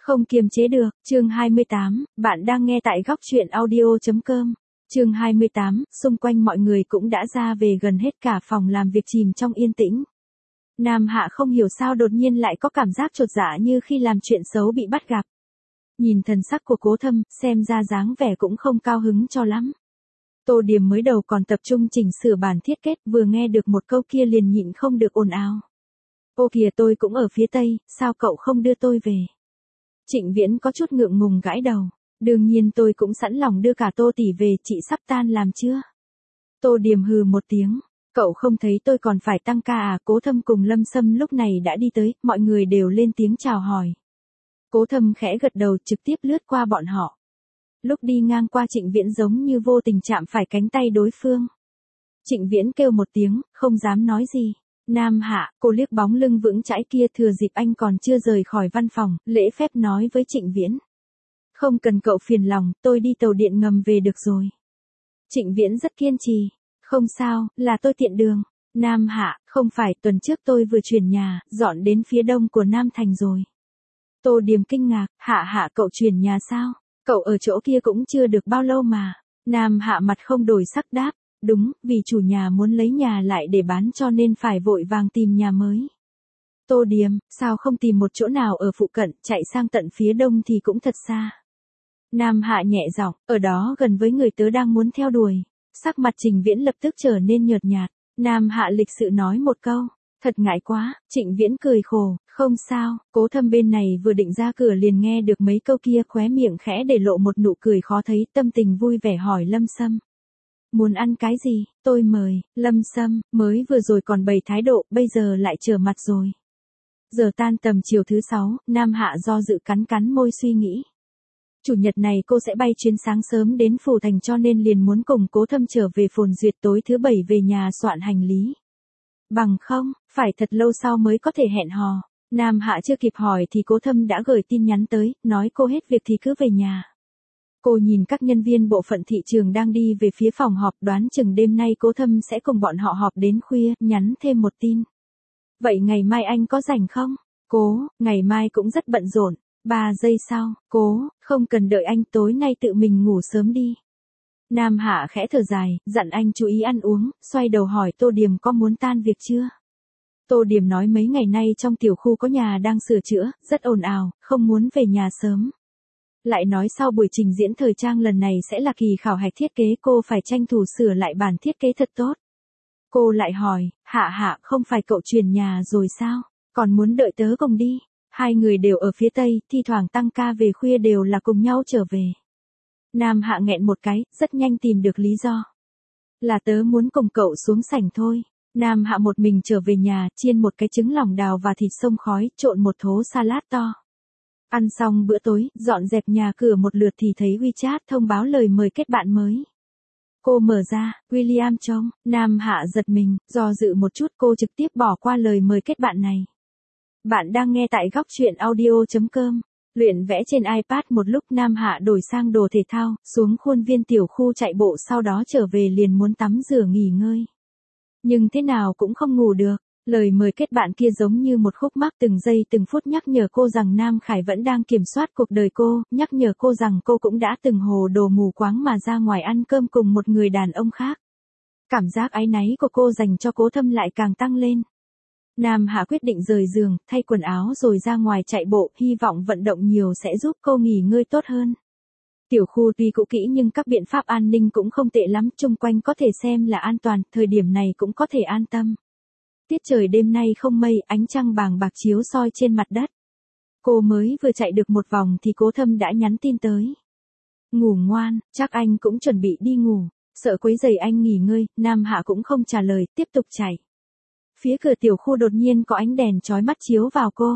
Không kiềm chế được, chương 28, bạn đang nghe tại góc truyện audio.com. Chương 28, xung quanh mọi người cũng đã ra về gần hết, cả phòng làm việc chìm trong yên tĩnh. Nam Hạ không hiểu sao đột nhiên lại có cảm giác chột dạ như khi làm chuyện xấu bị bắt gặp. Nhìn thần sắc của Cố Thâm, xem ra dáng vẻ cũng không cao hứng cho lắm. Tô Điềm mới đầu còn tập trung chỉnh sửa bản thiết kết, vừa nghe được một câu kia liền nhịn không được ồn ào. Ô kìa, tôi cũng ở phía Tây, sao cậu không đưa tôi về? Trịnh Viễn có chút ngượng ngùng gãi đầu. Đương nhiên tôi cũng sẵn lòng đưa cả Tô tỷ về, chị sắp tan làm chưa? Tô Điềm hừ một tiếng. Cậu không thấy tôi còn phải tăng ca à? Cố Thâm cùng Lâm Sâm lúc này đã đi tới, mọi người đều lên tiếng chào hỏi. Cố Thâm khẽ gật đầu, trực tiếp lướt qua bọn họ. Lúc đi ngang qua Trịnh Viễn giống như vô tình chạm phải cánh tay đối phương. Trịnh Viễn kêu một tiếng, không dám nói gì. Nam Hạ, cô liếc bóng lưng vững chãi kia, thừa dịp anh còn chưa rời khỏi văn phòng, lễ phép nói với Trịnh Viễn. Không cần cậu phiền lòng, tôi đi tàu điện ngầm về được rồi. Trịnh Viễn rất kiên trì. Không sao, là tôi tiện đường. Nam Hạ, không phải, tuần trước tôi vừa chuyển nhà, dọn đến phía đông của Nam Thành rồi. Tô Điềm kinh ngạc, Hạ cậu chuyển nhà sao? Cậu ở chỗ kia cũng chưa được bao lâu mà. Nam Hạ mặt không đổi sắc đáp. Đúng, vì chủ nhà muốn lấy nhà lại để bán cho nên phải vội vàng tìm nhà mới. Tô Điềm, sao không tìm một chỗ nào ở phụ cận, chạy sang tận phía đông thì cũng thật xa. Nam Hạ nhẹ giọng, ở đó gần với người tớ đang muốn theo đuổi. Sắc mặt Trịnh Viễn lập tức trở nên nhợt nhạt. Nam Hạ lịch sự nói một câu, thật ngại quá. Trịnh Viễn cười khổ, không sao. Cố Thâm bên này vừa định ra cửa liền nghe được mấy câu kia, khóe miệng khẽ để lộ một nụ cười khó thấy, tâm tình vui vẻ hỏi Lâm Sâm. Muốn ăn cái gì, tôi mời. Lâm Sâm, mới vừa rồi còn bày thái độ, bây giờ lại trở mặt rồi. Giờ tan tầm chiều thứ 6, Nam Hạ do dự cắn môi suy nghĩ. Chủ nhật này cô sẽ bay chuyến sáng sớm đến Phủ Thành cho nên liền muốn cùng Cố Thâm trở về Phồn Duyệt, tối thứ 7 về nhà soạn hành lý. Bằng không, phải thật lâu sau mới có thể hẹn hò. Nam Hạ chưa kịp hỏi thì Cố Thâm đã gửi tin nhắn tới, nói cô hết việc thì cứ về nhà. Cô nhìn các nhân viên bộ phận thị trường đang đi về phía phòng họp, đoán chừng đêm nay Cố Thâm sẽ cùng bọn họ họp đến khuya, nhắn thêm một tin. Vậy ngày mai anh có rảnh không? Cố, ngày mai cũng rất bận rộn. 3 giây sau, Cố, không cần đợi anh, tối nay tự mình ngủ sớm đi. Nam Hạ khẽ thở dài, dặn anh chú ý ăn uống, xoay đầu hỏi Tô Điềm có muốn tan việc chưa? Tô Điềm nói mấy ngày nay trong tiểu khu có nhà đang sửa chữa, rất ồn ào, không muốn về nhà sớm. Lại nói sau buổi trình diễn thời trang lần này sẽ là kỳ khảo hạch thiết kế, cô phải tranh thủ sửa lại bản thiết kế thật tốt. Cô lại hỏi, Hạ, không phải cậu chuyển nhà rồi sao? Còn muốn đợi tớ cùng đi? Hai người đều ở phía Tây, thi thoảng tăng ca về khuya đều là cùng nhau trở về. Nam Hạ nghẹn một cái, rất nhanh tìm được lý do. Là tớ muốn cùng cậu xuống sảnh thôi. Nam Hạ một mình trở về nhà, chiên một cái trứng lòng đào và thịt xông khói, trộn một thố salad to. Ăn xong bữa tối, dọn dẹp nhà cửa một lượt thì thấy WeChat thông báo lời mời kết bạn mới. Cô mở ra, William trông, Nam Hạ giật mình, do dự một chút cô trực tiếp bỏ qua lời mời kết bạn này. Bạn đang nghe tại góc truyện audio.com. Luyện vẽ trên iPad một lúc, Nam Hạ đổi sang đồ thể thao, xuống khuôn viên tiểu khu chạy bộ, sau đó trở về liền muốn tắm rửa nghỉ ngơi. Nhưng thế nào cũng không ngủ được. Lời mời kết bạn kia giống như một khúc mắc từng giây từng phút nhắc nhở cô rằng Nam Khải vẫn đang kiểm soát cuộc đời cô, nhắc nhở cô rằng cô cũng đã từng hồ đồ mù quáng mà ra ngoài ăn cơm cùng một người đàn ông khác. Cảm giác áy náy của cô dành cho Cố Thâm lại càng tăng lên. Nam Hạ quyết định rời giường, thay quần áo rồi ra ngoài chạy bộ, hy vọng vận động nhiều sẽ giúp cô nghỉ ngơi tốt hơn. Tiểu khu tuy cũ kỹ nhưng các biện pháp an ninh cũng không tệ lắm, chung quanh có thể xem là an toàn, thời điểm này cũng có thể an tâm. Tiết trời đêm nay không mây, ánh trăng bàng bạc chiếu soi trên mặt đất. Cô mới vừa chạy được một vòng thì Cố Thâm đã nhắn tin tới. Ngủ ngoan, chắc anh cũng chuẩn bị đi ngủ, sợ quấy rầy anh nghỉ ngơi. Nam Hạ cũng không trả lời, tiếp tục chạy. Phía cửa tiểu khu đột nhiên có ánh đèn chói mắt chiếu vào cô.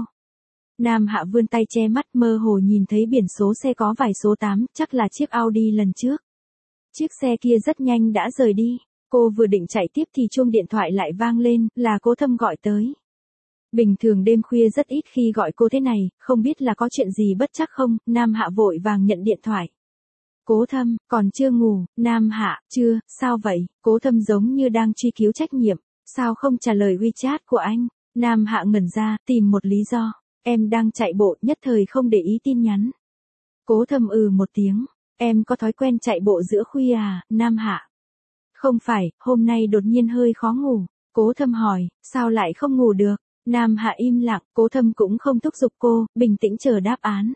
Nam Hạ vươn tay che mắt, mơ hồ nhìn thấy biển số xe có vài số 8, chắc là chiếc Audi lần trước. Chiếc xe kia rất nhanh đã rời đi. Cô vừa định chạy tiếp thì chuông điện thoại lại vang lên, là Cố Thâm gọi tới. Bình thường đêm khuya rất ít khi gọi cô thế này, không biết là có chuyện gì bất trắc không. Nam Hạ vội vàng nhận điện thoại. Cố Thâm, còn chưa ngủ? Nam Hạ, chưa, sao vậy? Cố Thâm giống như đang truy cứu trách nhiệm. Sao không trả lời WeChat của anh? Nam Hạ ngẩn ra, tìm một lý do. Em đang chạy bộ, nhất thời không để ý tin nhắn. Cố Thâm một tiếng. Em có thói quen chạy bộ giữa khuya à, Nam Hạ? Không phải, hôm nay đột nhiên hơi khó ngủ. Cố Thâm hỏi, sao lại không ngủ được? Nam Hạ im lặng, Cố Thâm cũng không thúc giục cô, bình tĩnh chờ đáp án.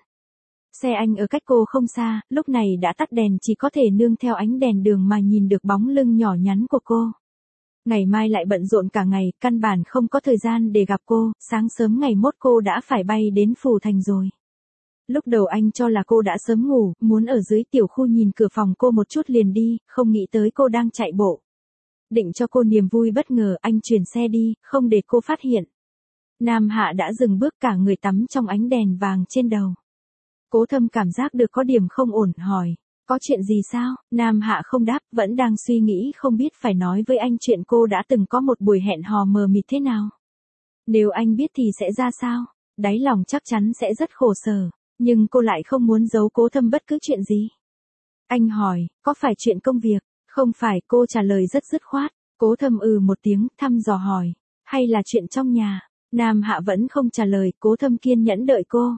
Xe anh ở cách cô không xa, lúc này đã tắt đèn, chỉ có thể nương theo ánh đèn đường mà nhìn được bóng lưng nhỏ nhắn của cô. Ngày mai lại bận rộn cả ngày, căn bản không có thời gian để gặp cô, sáng sớm ngày mốt cô đã phải bay đến Phủ Thành rồi. Lúc đầu anh cho là cô đã sớm ngủ, muốn ở dưới tiểu khu nhìn cửa phòng cô một chút liền đi, không nghĩ tới cô đang chạy bộ. Định cho cô niềm vui bất ngờ, anh chuyển xe đi, không để cô phát hiện. Nam Hạ đã dừng bước, cả người tắm trong ánh đèn vàng trên đầu. Cố Thâm cảm giác được có điểm không ổn, hỏi, có chuyện gì sao? Nam Hạ không đáp, vẫn đang suy nghĩ không biết phải nói với anh chuyện cô đã từng có một buổi hẹn hò mờ mịt thế nào. Nếu anh biết thì sẽ ra sao? Đáy lòng chắc chắn sẽ rất khổ sở, nhưng cô lại không muốn giấu Cố Thâm bất cứ chuyện gì. Anh hỏi, có phải chuyện công việc? Không phải, cô trả lời rất dứt khoát. Cố Thâm một tiếng, thăm dò hỏi, hay là chuyện trong nhà? Nam Hạ vẫn không trả lời, Cố Thâm kiên nhẫn đợi cô.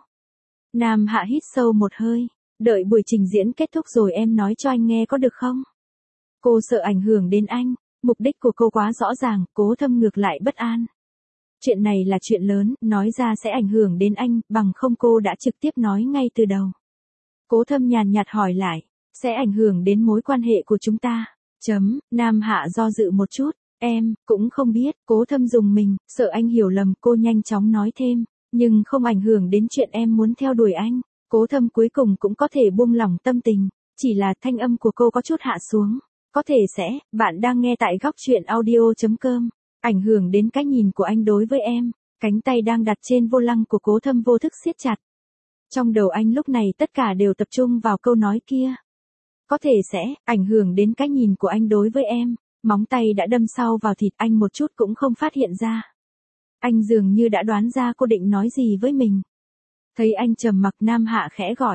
Nam Hạ hít sâu một hơi, đợi buổi trình diễn kết thúc rồi em nói cho anh nghe có được không? Cô sợ ảnh hưởng đến anh, mục đích của cô quá rõ ràng, Cố Thâm ngược lại bất an. Chuyện này là chuyện lớn, nói ra sẽ ảnh hưởng đến anh, bằng không cô đã trực tiếp nói ngay từ đầu. Cố Thâm nhàn nhạt hỏi lại, sẽ ảnh hưởng đến mối quan hệ của chúng ta. Nam Hạ do dự một chút, em cũng không biết. Cố Thâm dùng mình, sợ anh hiểu lầm, cô nhanh chóng nói thêm, nhưng không ảnh hưởng đến chuyện em muốn theo đuổi anh. Cố Thâm cuối cùng cũng có thể buông lỏng tâm tình, chỉ là thanh âm của cô có chút hạ xuống. Có thể sẽ, bạn đang nghe tại góc truyện audio.com. Ảnh hưởng đến cái nhìn của anh đối với em. Cánh tay đang đặt trên vô lăng của Cố Thâm vô thức siết chặt. Trong đầu anh lúc này tất cả đều tập trung vào câu nói kia. Có thể sẽ, ảnh hưởng đến cái nhìn của anh đối với em. Móng tay đã đâm sâu vào thịt, anh một chút cũng không phát hiện ra. Anh dường như đã đoán ra cô định nói gì với mình. Thấy anh trầm mặc, Nam Hạ khẽ gọi,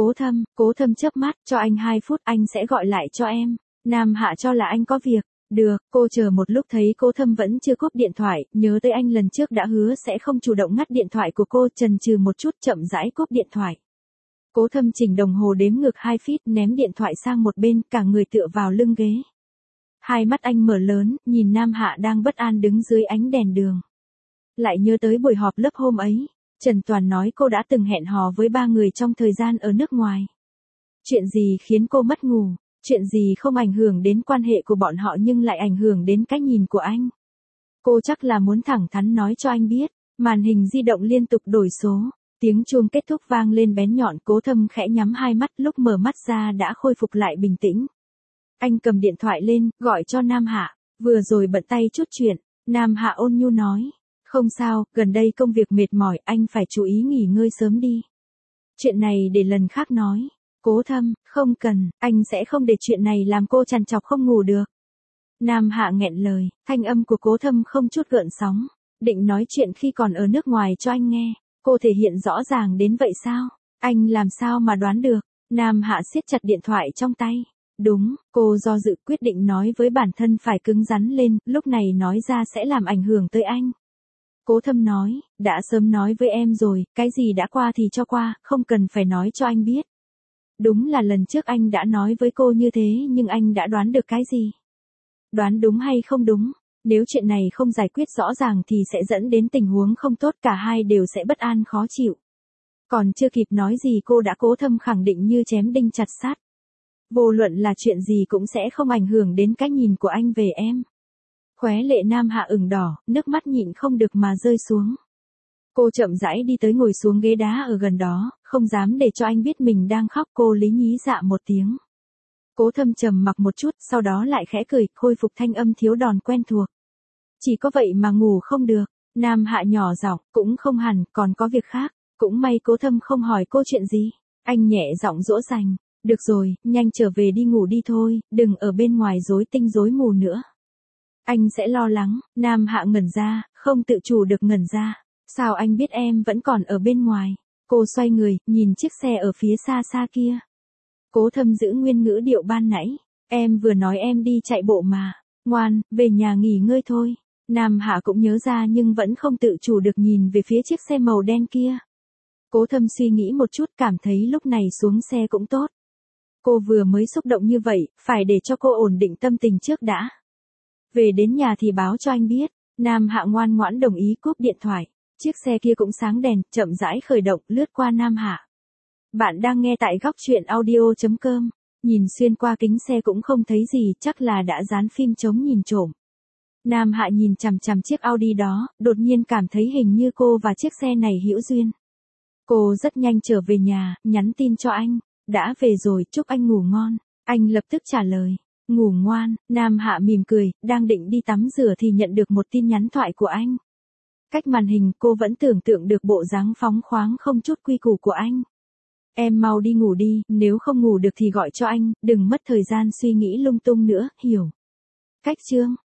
Cố Thâm chớp mắt, cho anh 2 phút, anh sẽ gọi lại cho em. Nam Hạ cho là anh có việc. Được, cô chờ một lúc thấy Cố Thâm vẫn chưa cúp điện thoại, nhớ tới anh lần trước đã hứa sẽ không chủ động ngắt điện thoại của cô, chần chừ một chút chậm rãi cúp điện thoại. Cố Thâm chỉnh đồng hồ đếm ngược 2 phút, ném điện thoại sang một bên, cả người tựa vào lưng ghế. Hai mắt anh mở lớn, nhìn Nam Hạ đang bất an đứng dưới ánh đèn đường. Lại nhớ tới buổi họp lớp hôm ấy, Trần Toàn nói cô đã từng hẹn hò với 3 người trong thời gian ở nước ngoài. Chuyện gì khiến cô mất ngủ? Chuyện gì không ảnh hưởng đến quan hệ của bọn họ nhưng lại ảnh hưởng đến cái nhìn của anh? Cô chắc là muốn thẳng thắn nói cho anh biết. Màn hình di động liên tục đổi số. Tiếng chuông kết thúc vang lên bén nhọn, Cố Thâm khẽ nhắm hai mắt, lúc mở mắt ra đã khôi phục lại bình tĩnh. Anh cầm điện thoại lên, gọi cho Nam Hạ. Vừa rồi bận tay chút chuyện. Nam Hạ ôn nhu nói. Không sao, gần đây công việc mệt mỏi, anh phải chú ý nghỉ ngơi sớm đi. Chuyện này để lần khác nói. Cố Thâm, không cần, anh sẽ không để chuyện này làm cô trằn trọc không ngủ được. Nam Hạ nghẹn lời, thanh âm của Cố Thâm không chút gợn sóng. Định nói chuyện khi còn ở nước ngoài cho anh nghe. Cô thể hiện rõ ràng đến vậy sao? Anh làm sao mà đoán được? Nam Hạ siết chặt điện thoại trong tay. Đúng, cô do dự quyết định nói với bản thân phải cứng rắn lên, lúc này nói ra sẽ làm ảnh hưởng tới anh. Cố Thâm nói, đã sớm nói với em rồi, cái gì đã qua thì cho qua, không cần phải nói cho anh biết. Đúng là lần trước anh đã nói với cô như thế, nhưng anh đã đoán được cái gì? Đoán đúng hay không đúng? Nếu chuyện này không giải quyết rõ ràng thì sẽ dẫn đến tình huống không tốt, cả hai đều sẽ bất an khó chịu. Còn chưa kịp nói gì cô đã Cố Thâm khẳng định như chém đinh chặt sắt. Vô luận là chuyện gì cũng sẽ không ảnh hưởng đến cái nhìn của anh về em. Khóe lệ Nam Hạ ửng đỏ, nước mắt nhịn không được mà rơi xuống. Cô chậm rãi đi tới ngồi xuống ghế đá ở gần đó, không dám để cho anh biết mình đang khóc, cô lý nhí dạ một tiếng. Cố Thâm trầm mặc một chút, sau đó lại khẽ cười, khôi phục thanh âm thiếu đòn quen thuộc. Chỉ có vậy mà ngủ không được. Nam Hạ nhỏ giọng, cũng không hẳn, còn có việc khác. Cũng may Cố Thâm không hỏi cô chuyện gì. Anh nhẹ giọng dỗ dành. Được rồi, nhanh trở về đi ngủ đi thôi, đừng ở bên ngoài rối tinh rối mù nữa. Anh sẽ lo lắng. Nam Hạ ngẩn ra, không tự chủ được ngẩn ra. Sao anh biết em vẫn còn ở bên ngoài? Cô xoay người, nhìn chiếc xe ở phía xa xa kia. Cố Thâm giữ nguyên ngữ điệu ban nãy. Em vừa nói em đi chạy bộ mà. Ngoan, về nhà nghỉ ngơi thôi. Nam Hạ cũng nhớ ra nhưng vẫn không tự chủ được nhìn về phía chiếc xe màu đen kia. Cố Thâm suy nghĩ một chút cảm thấy lúc này xuống xe cũng tốt. Cô vừa mới xúc động như vậy, phải để cho cô ổn định tâm tình trước đã. Về đến nhà thì báo cho anh biết. Nam Hạ ngoan ngoãn đồng ý cúp điện thoại. Chiếc xe kia cũng sáng đèn, chậm rãi khởi động, lướt qua Nam Hạ. Bạn đang nghe tại góc truyện audio.com. Nhìn xuyên qua kính xe cũng không thấy gì, chắc là đã dán phim chống nhìn trộm. Nam Hạ nhìn chằm chằm chiếc Audi đó, đột nhiên cảm thấy hình như cô và chiếc xe này hữu duyên. Cô rất nhanh trở về nhà, nhắn tin cho anh. Đã về rồi, chúc anh ngủ ngon. Anh lập tức trả lời. Ngủ ngoan. Nam Hạ mỉm cười, đang định đi tắm rửa thì nhận được một tin nhắn thoại của anh. Cách màn hình cô vẫn tưởng tượng được bộ dáng phóng khoáng không chút quy củ của anh. Em mau đi ngủ đi, nếu không ngủ được thì gọi cho anh, đừng mất thời gian suy nghĩ lung tung nữa, hiểu. Cách chương